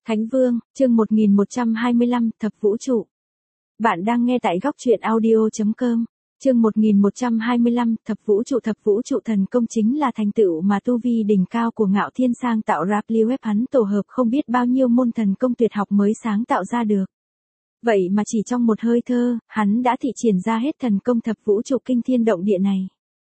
Thánh Vương, chương 1125, Thập Vũ Trụ. Bạn đang nghe tại góc truyện audio.com. Chương 1125, Thập Vũ Trụ thần công chính là thành tựu mà tu vi đỉnh cao của Ngạo Thiên sáng tạo ra. Web hắn tổ hợp không biết bao nhiêu môn thần công tuyệt học mới sáng tạo ra được. Vậy mà chỉ trong một hơi thơ, hắn đã thị triển ra hết thần công Thập Vũ Trụ kinh thiên động địa này.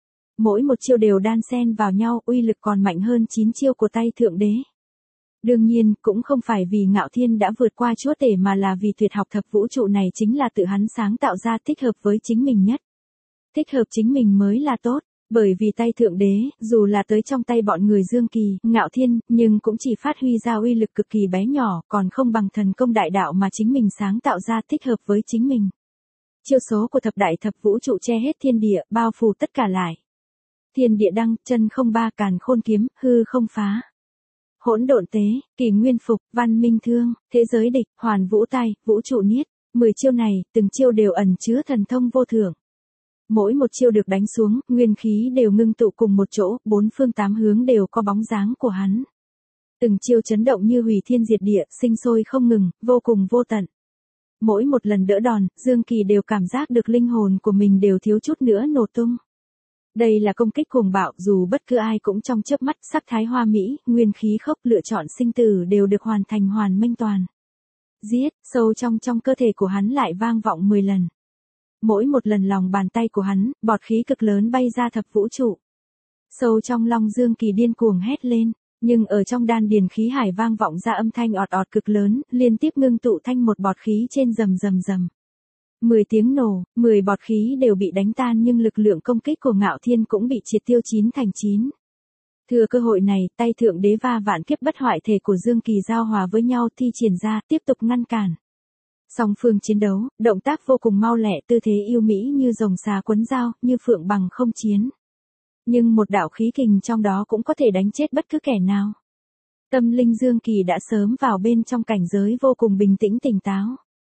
Mỗi một chiêu đều đan xen vào nhau, uy lực còn mạnh hơn 9 chiêu của tay Thượng Đế. Đương nhiên, cũng không phải vì Ngạo Thiên đã vượt qua Chúa Tể mà là vì tuyệt học Thập Vũ Trụ này chính là tự hắn sáng tạo ra, thích hợp với chính mình nhất. Thích hợp chính mình mới là tốt, bởi vì tay Thượng Đế, dù là tới trong tay bọn người Dương Kỳ, Ngạo Thiên, nhưng cũng chỉ phát huy ra uy lực cực kỳ bé nhỏ, còn không bằng thần công đại đạo mà chính mình sáng tạo ra, thích hợp với chính mình. Chiêu số của Thập Vũ Trụ che hết thiên địa, bao phủ tất cả lại. Thiên địa đăng, chân không ba, càn khôn kiếm, hư không phá. Hỗn độn tế, kỷ nguyên phục, văn minh thương, thế giới địch, hoàn vũ tai, vũ trụ niết. 10 chiêu này, từng chiêu đều ẩn chứa thần thông vô thượng. Mỗi một chiêu được đánh xuống, nguyên khí đều ngưng tụ cùng một chỗ, bốn phương tám hướng đều có bóng dáng của hắn. Từng chiêu chấn động như hủy thiên diệt địa, sinh sôi không ngừng, vô cùng vô tận. Mỗi một lần đỡ đòn, Dương Kỳ đều cảm giác được linh hồn của mình đều thiếu chút nữa nổ tung. Đây là công kích cuồng bạo, dù bất cứ ai cũng trong chớp mắt, sắc thái hoa mỹ, nguyên khí khốc, lựa chọn sinh tử đều được hoàn thành hoàn minh toàn. Giết, sâu trong cơ thể của hắn lại vang vọng 10 lần. Mỗi một lần lòng bàn tay của hắn, bọt khí cực lớn bay ra Thập Vũ Trụ. Sâu trong lòng Dương Kỳ điên cuồng hét lên, nhưng ở trong đan điền khí hải vang vọng ra âm thanh ọt ọt cực lớn, liên tiếp ngưng tụ thành một bọt khí trên rầm rầm rầm. 10 tiếng nổ, 10 bọt khí đều bị đánh tan nhưng lực lượng công kích của Ngạo Thiên cũng bị triệt tiêu 9 thành 9. Thừa cơ hội này, tay Thượng Đế và vạn kiếp bất hoại thể của Dương Kỳ giao hòa với nhau thi triển ra, tiếp tục ngăn cản. Song phương chiến đấu, động tác vô cùng mau lẹ, tư thế yêu mỹ như rồng xà quấn dao, như phượng bằng không chiến. Nhưng một đạo khí kình trong đó cũng có thể đánh chết bất cứ kẻ nào. Tâm linh Dương Kỳ đã sớm vào bên trong cảnh giới vô cùng bình tĩnh tỉnh táo.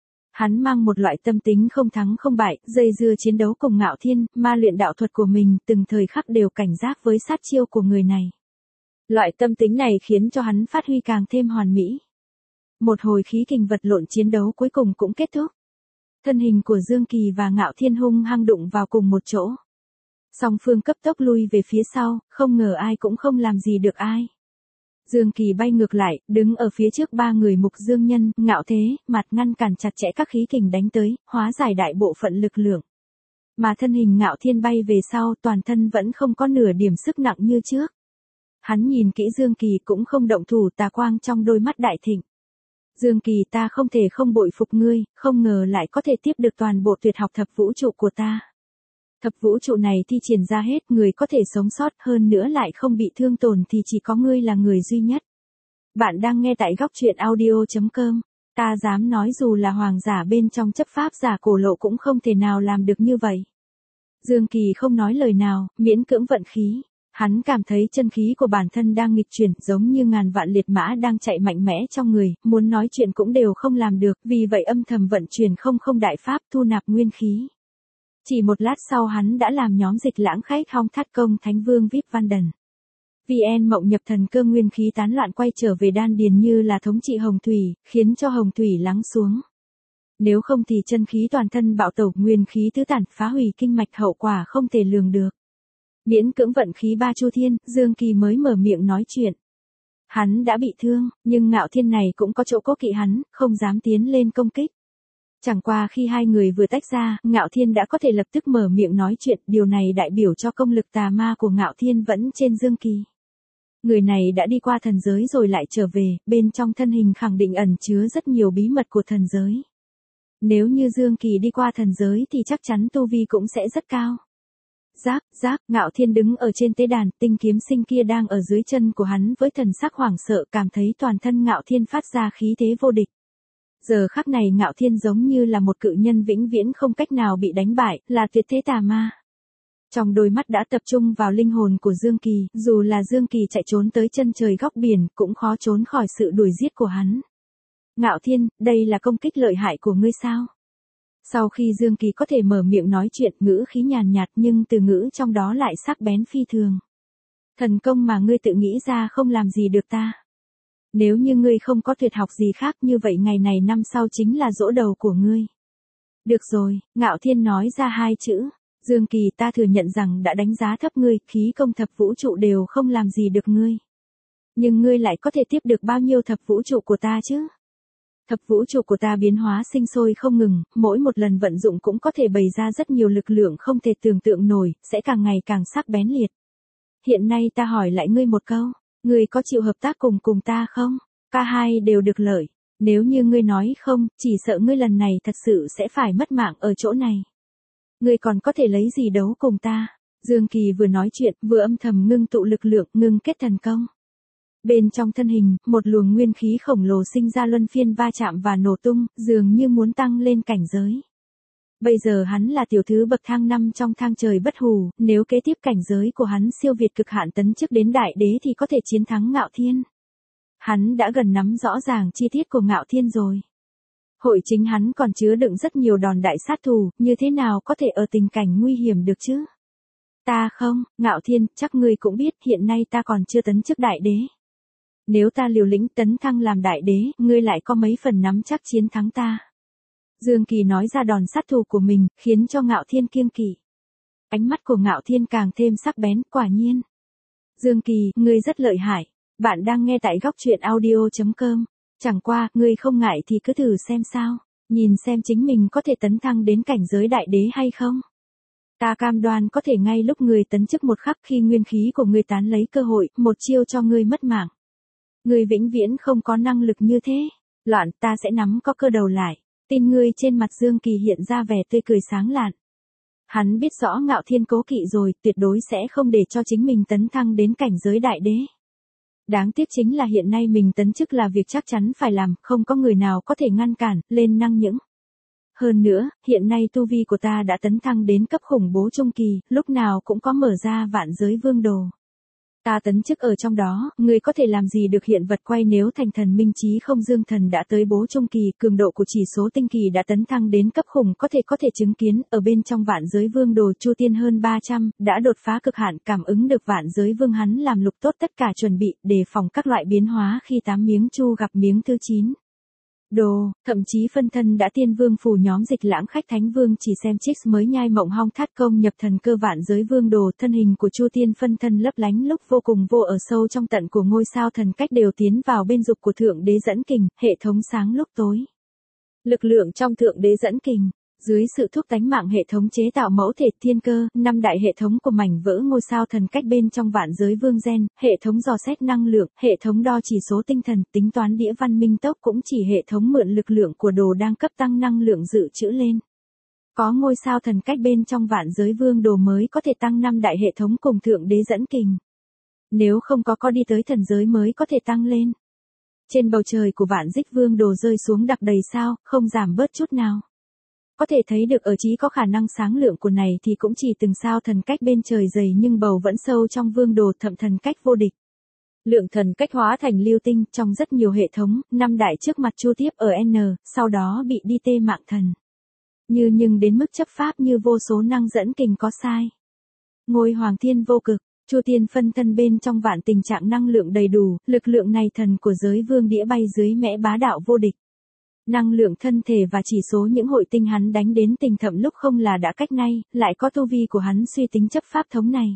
Hắn mang một loại tâm tính không thắng không bại, dây dưa chiến đấu cùng Ngạo Thiên, ma luyện đạo thuật của mình, từng thời khắc đều cảnh giác với sát chiêu của người này. Loại tâm tính này khiến cho hắn phát huy càng thêm hoàn mỹ. Một hồi khí kình vật lộn chiến đấu cuối cùng cũng kết thúc. Thân hình của Dương Kỳ và Ngạo Thiên hung hăng đụng vào cùng một chỗ. Song phương cấp tốc lui về phía sau, không ngờ ai cũng không làm gì được ai. Dương Kỳ bay ngược lại, đứng ở phía trước ba người Mục Dương Nhân, Ngạo Thế, mặt ngăn cản chặt chẽ các khí kình đánh tới, hóa giải đại bộ phận lực lượng. Mà thân hình Ngạo Thiên bay về sau, toàn thân vẫn không có nửa điểm sức nặng như trước. Hắn nhìn kỹ Dương Kỳ cũng không động thủ, tà quang trong đôi mắt đại thịnh. Dương Kỳ, ta không thể không bội phục ngươi, không ngờ lại có thể tiếp được toàn bộ tuyệt học Thập Vũ Trụ của ta. Thập Vũ Trụ này thi triển ra hết, người có thể sống sót, hơn nữa lại không bị thương tổn thì chỉ có ngươi là người duy nhất. Bạn đang nghe tại góc truyện audio.com. Ta dám nói dù là hoàng giả bên trong chấp pháp giả cổ lộ cũng không thể nào làm được như vậy. Dương Kỳ không nói lời nào, miễn cưỡng vận khí. Hắn cảm thấy chân khí của bản thân đang nghịch chuyển, giống như ngàn vạn liệt mã đang chạy mạnh mẽ trong người, muốn nói chuyện cũng đều không làm được, vì vậy âm thầm vận chuyển không đại pháp thu nạp nguyên khí. Chỉ một lát sau hắn đã làm nhóm dịch lãng khách hong thắt công Thánh Vương VIP Văn Đần. VN mộng nhập thần cơ nguyên khí tán loạn quay trở về đan điền như là thống trị hồng thủy, khiến cho hồng thủy lắng xuống. Nếu không thì chân khí toàn thân bạo tẩu, nguyên khí tứ tản, phá hủy kinh mạch, hậu quả không thể lường được. Miễn cưỡng vận khí ba chu thiên, Dương Kỳ mới mở miệng nói chuyện. Hắn đã bị thương, nhưng Ngạo Thiên này cũng có chỗ cố kỵ hắn, không dám tiến lên công kích. Chẳng qua khi hai người vừa tách ra, Ngạo Thiên đã có thể lập tức mở miệng nói chuyện, điều này đại biểu cho công lực tà ma của Ngạo Thiên vẫn trên Dương Kỳ. Người này đã đi qua thần giới rồi lại trở về, bên trong thân hình khẳng định ẩn chứa rất nhiều bí mật của thần giới. Nếu như Dương Kỳ đi qua thần giới thì chắc chắn tu vi cũng sẽ rất cao. Giáp, Ngạo Thiên đứng ở trên tế đàn, tinh kiếm sinh kia đang ở dưới chân của hắn với thần sắc hoảng sợ, cảm thấy toàn thân Ngạo Thiên phát ra khí thế vô địch. Giờ khắc này Ngạo Thiên giống như là một cự nhân vĩnh viễn không cách nào bị đánh bại, là tuyệt thế tà ma. Trong đôi mắt đã tập trung vào linh hồn của Dương Kỳ, dù là Dương Kỳ chạy trốn tới chân trời góc biển, cũng khó trốn khỏi sự đuổi giết của hắn. Ngạo Thiên, đây là công kích lợi hại của ngươi sao? Sau khi Dương Kỳ có thể mở miệng nói chuyện, ngữ khí nhàn nhạt nhưng từ ngữ trong đó lại sắc bén phi thường. Thần công mà ngươi tự nghĩ ra không làm gì được ta. Nếu như ngươi không có tuyệt học gì khác như vậy ngày này năm sau chính là giỗ đầu của ngươi. Được rồi, Ngạo Thiên nói ra hai chữ. Dương Kỳ, ta thừa nhận rằng đã đánh giá thấp ngươi, khí công thập vũ trụ đều không làm gì được ngươi. Nhưng ngươi lại có thể tiếp được bao nhiêu thập vũ trụ của ta chứ? Thập vũ trụ của ta biến hóa sinh sôi không ngừng, mỗi một lần vận dụng cũng có thể bày ra rất nhiều lực lượng không thể tưởng tượng nổi, sẽ càng ngày càng sắc bén liệt. Hiện nay ta hỏi lại ngươi một câu, ngươi có chịu hợp tác cùng ta không? Cả hai đều được lợi. Nếu như ngươi nói không, chỉ sợ ngươi lần này thật sự sẽ phải mất mạng ở chỗ này. Ngươi còn có thể lấy gì đấu cùng ta? Dương Kỳ vừa nói chuyện, vừa âm thầm ngưng tụ lực lượng, ngưng kết thần công. Bên trong thân hình, một luồng nguyên khí khổng lồ sinh ra luân phiên va chạm và nổ tung, dường như muốn tăng lên cảnh giới. Bây giờ hắn là tiểu thứ bậc thang 5 trong thang trời bất hủ, nếu kế tiếp cảnh giới của hắn siêu việt cực hạn tấn chức đến đại đế thì có thể chiến thắng Ngạo Thiên. Hắn đã gần nắm rõ ràng chi tiết của Ngạo Thiên rồi. Hội chính hắn còn chứa đựng rất nhiều đòn đại sát thủ, như thế nào có thể ở tình cảnh nguy hiểm được chứ? Ta không, Ngạo Thiên, chắc ngươi cũng biết hiện nay ta còn chưa tấn chức đại đế. Nếu ta liều lĩnh tấn thăng làm đại đế, ngươi lại có mấy phần nắm chắc chiến thắng ta. Dương Kỳ nói ra đòn sát thủ của mình, khiến cho Ngạo Thiên kiêng kỵ. Ánh mắt của Ngạo Thiên càng thêm sắc bén, quả nhiên. Dương Kỳ, ngươi rất lợi hại. Bạn đang nghe tại góc truyện audio.com. Chẳng qua, ngươi không ngại thì cứ thử xem sao. Nhìn xem chính mình có thể tấn thăng đến cảnh giới đại đế hay không. Ta cam đoan có thể ngay lúc ngươi tấn chức một khắc khi nguyên khí của ngươi tán lấy cơ hội, một chiêu cho ngươi mất mạng. Ngươi vĩnh viễn không có năng lực như thế. Loạn, ta sẽ nắm có cơ đầu lại. Tin ngươi. Trên mặt Dương Kỳ hiện ra vẻ tươi cười sáng lạn. Hắn biết rõ Ngạo Thiên cố kỵ rồi, tuyệt đối sẽ không để cho chính mình tấn thăng đến cảnh giới đại đế. Đáng tiếc chính là hiện nay mình tấn chức là việc chắc chắn phải làm, không có người nào có thể ngăn cản, lên năng những. Hơn nữa, hiện nay tu vi của ta đã tấn thăng đến cấp khủng bố trung kỳ, lúc nào cũng có mở ra vạn giới vương đồ. Ta tấn chức ở trong đó, người có thể làm gì được hiện vật quay nếu thành thần minh chí không dương thần đã tới bố trung kỳ, cường độ của chỉ số tinh kỳ đã tấn thăng đến cấp khủng có thể chứng kiến, ở bên trong vạn giới vương đồ chu tiên hơn 300, đã đột phá cực hạn cảm ứng được vạn giới vương hắn làm lục tốt tất cả chuẩn bị, đề phòng các loại biến hóa khi 8 miếng chu gặp miếng thứ 9. Đồ, thậm chí phân thân đã tiên vương phủ nhóm dịch lãng khách thánh vương chỉ xem chicks mới nhai mộng hong thát công nhập thần cơ vạn giới vương đồ thân hình của chu tiên phân thân lấp lánh lúc vô cùng vô ở sâu trong tận của ngôi sao thần cách đều tiến vào bên dục của thượng đế dẫn kình, hệ thống sáng lúc tối. Lực lượng trong thượng đế dẫn kình. Dưới sự thúc tánh mạng hệ thống chế tạo mẫu thể thiên cơ, 5 đại hệ thống của mảnh vỡ ngôi sao thần cách bên trong vạn giới vương gen, hệ thống dò xét năng lượng, hệ thống đo chỉ số tinh thần, tính toán đĩa văn minh tốc cũng chỉ hệ thống mượn lực lượng của đồ đang cấp tăng năng lượng dự trữ lên. Có ngôi sao thần cách bên trong vạn giới vương đồ mới có thể tăng 5 đại hệ thống cùng thượng đế dẫn kình. Nếu không có đi tới thần giới mới có thể tăng lên. Trên bầu trời của vạn dích vương đồ rơi xuống đặc đầy sao, không giảm bớt chút nào. Có thể thấy được ở chí có khả năng sáng lượng của này thì cũng chỉ từng sao thần cách bên trời dày nhưng bầu vẫn sâu trong vương đồ thậm thần cách vô địch. Lượng thần cách hóa thành lưu tinh trong rất nhiều hệ thống, 5 đại trước mặt chu tiếp ở N, sau đó bị đi tê mạng thần. Nhưng đến mức chấp pháp như vô số năng dẫn kình có sai. Ngôi hoàng thiên vô cực, chu tiên phân thân bên trong vạn tình trạng năng lượng đầy đủ, lực lượng này thần của giới vương đĩa bay dưới mẽ bá đạo vô địch. Năng lượng thân thể và chỉ số những hội tinh hắn đánh đến tình thậm lúc không là đã cách nay, lại có tu vi của hắn suy tính chấp pháp thống này.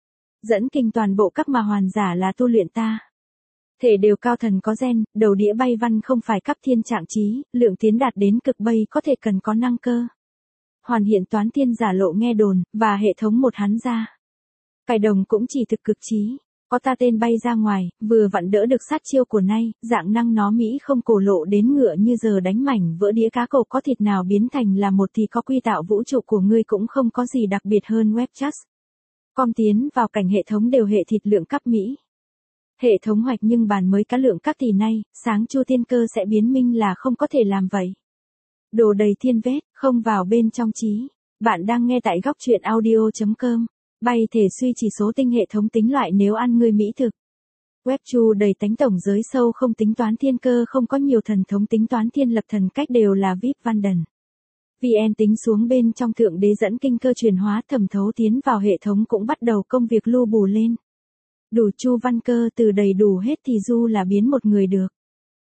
Dẫn kinh toàn bộ các mà hoàn giả là tu luyện ta. Thể đều cao thần có gen, đầu đĩa bay văn không phải cấp thiên trạng trí, lượng tiến đạt đến cực bay có thể cần có năng cơ. Hoàn hiện toán thiên giả lộ nghe đồn, và hệ thống một hắn ra. Cải đồng cũng chỉ thực cực trí. Có ta tên bay ra ngoài, vừa vặn đỡ được sát chiêu của nay, dạng năng nó Mỹ không cổ lộ đến ngựa như giờ đánh mảnh vỡ đĩa cá cổ có thịt nào biến thành là một thì có quy tạo vũ trụ của ngươi cũng không có gì đặc biệt hơn webchat. Com tiến vào cảnh hệ thống đều hệ thịt lượng cấp Mỹ. Hệ thống hoạch nhưng bàn mới cá lượng các tỷ nay, sáng chu tiên cơ sẽ biến minh là không có thể làm vậy. Đồ đầy thiên vết, không vào bên trong trí. Bạn đang nghe tại góc truyện audio.com. Bay thể suy chỉ số tinh hệ thống tính loại nếu ăn ngươi mỹ thực. Web chu đầy tánh tổng giới sâu không tính toán thiên cơ không có nhiều thần thống tính toán thiên lập thần cách đều là VIP văn đần. VN tính xuống bên trong thượng đế dẫn kinh cơ truyền hóa thẩm thấu tiến vào hệ thống cũng bắt đầu công việc lưu bù lên. Đủ chu văn cơ từ đầy đủ hết thì du là biến một người được.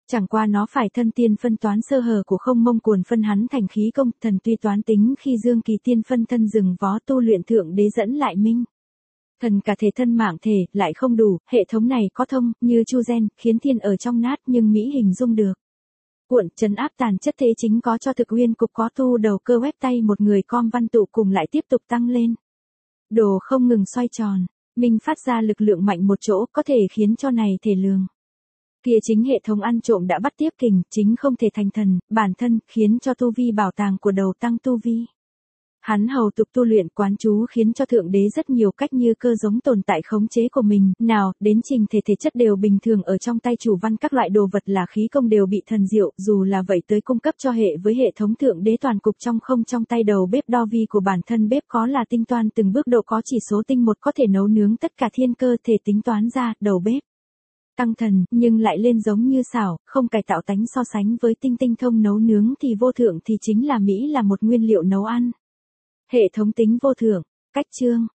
Chẳng qua nó phải thân tiên phân toán sơ hở của không mông cuồn phân hắn thành khí công, thần tuy toán tính khi dương kỳ tiên phân thân rừng vó tu luyện thượng đế dẫn lại minh. Thần cả thể thân mạng thể, lại không đủ, hệ thống này có thông, như chu gen, khiến thiên ở trong nát nhưng Mỹ hình dung được. Cuộn, trấn áp tàn chất thế chính có cho thực uyên cục có tu đầu cơ web tay một người com văn tụ cùng lại tiếp tục tăng lên. Đồ không ngừng xoay tròn, minh phát ra lực lượng mạnh một chỗ có thể khiến cho này thể lường. Kia chính hệ thống ăn trộm đã bắt tiếp kình, chính không thể thành thần, bản thân, khiến cho tu vi bảo tàng của đầu tăng tu vi. Hắn hầu tục tu luyện quán chú khiến cho thượng đế rất nhiều cách như cơ giống tồn tại khống chế của mình, nào, đến trình thể thể chất đều bình thường ở trong tay chủ văn các loại đồ vật là khí công đều bị thần diệu, dù là vậy tới cung cấp cho hệ với hệ thống thượng đế toàn cục trong không trong tay đầu bếp đo vi của bản thân bếp có là tinh toán từng bước độ có chỉ số tinh một có thể nấu nướng tất cả thiên cơ thể tính toán ra, đầu bếp. Tăng thần, nhưng lại lên giống như xảo, không cải tạo tánh so sánh với tinh thông nấu nướng thì vô thượng thì chính là Mỹ là một nguyên liệu nấu ăn. Hệ thống tính vô thượng, cách chương.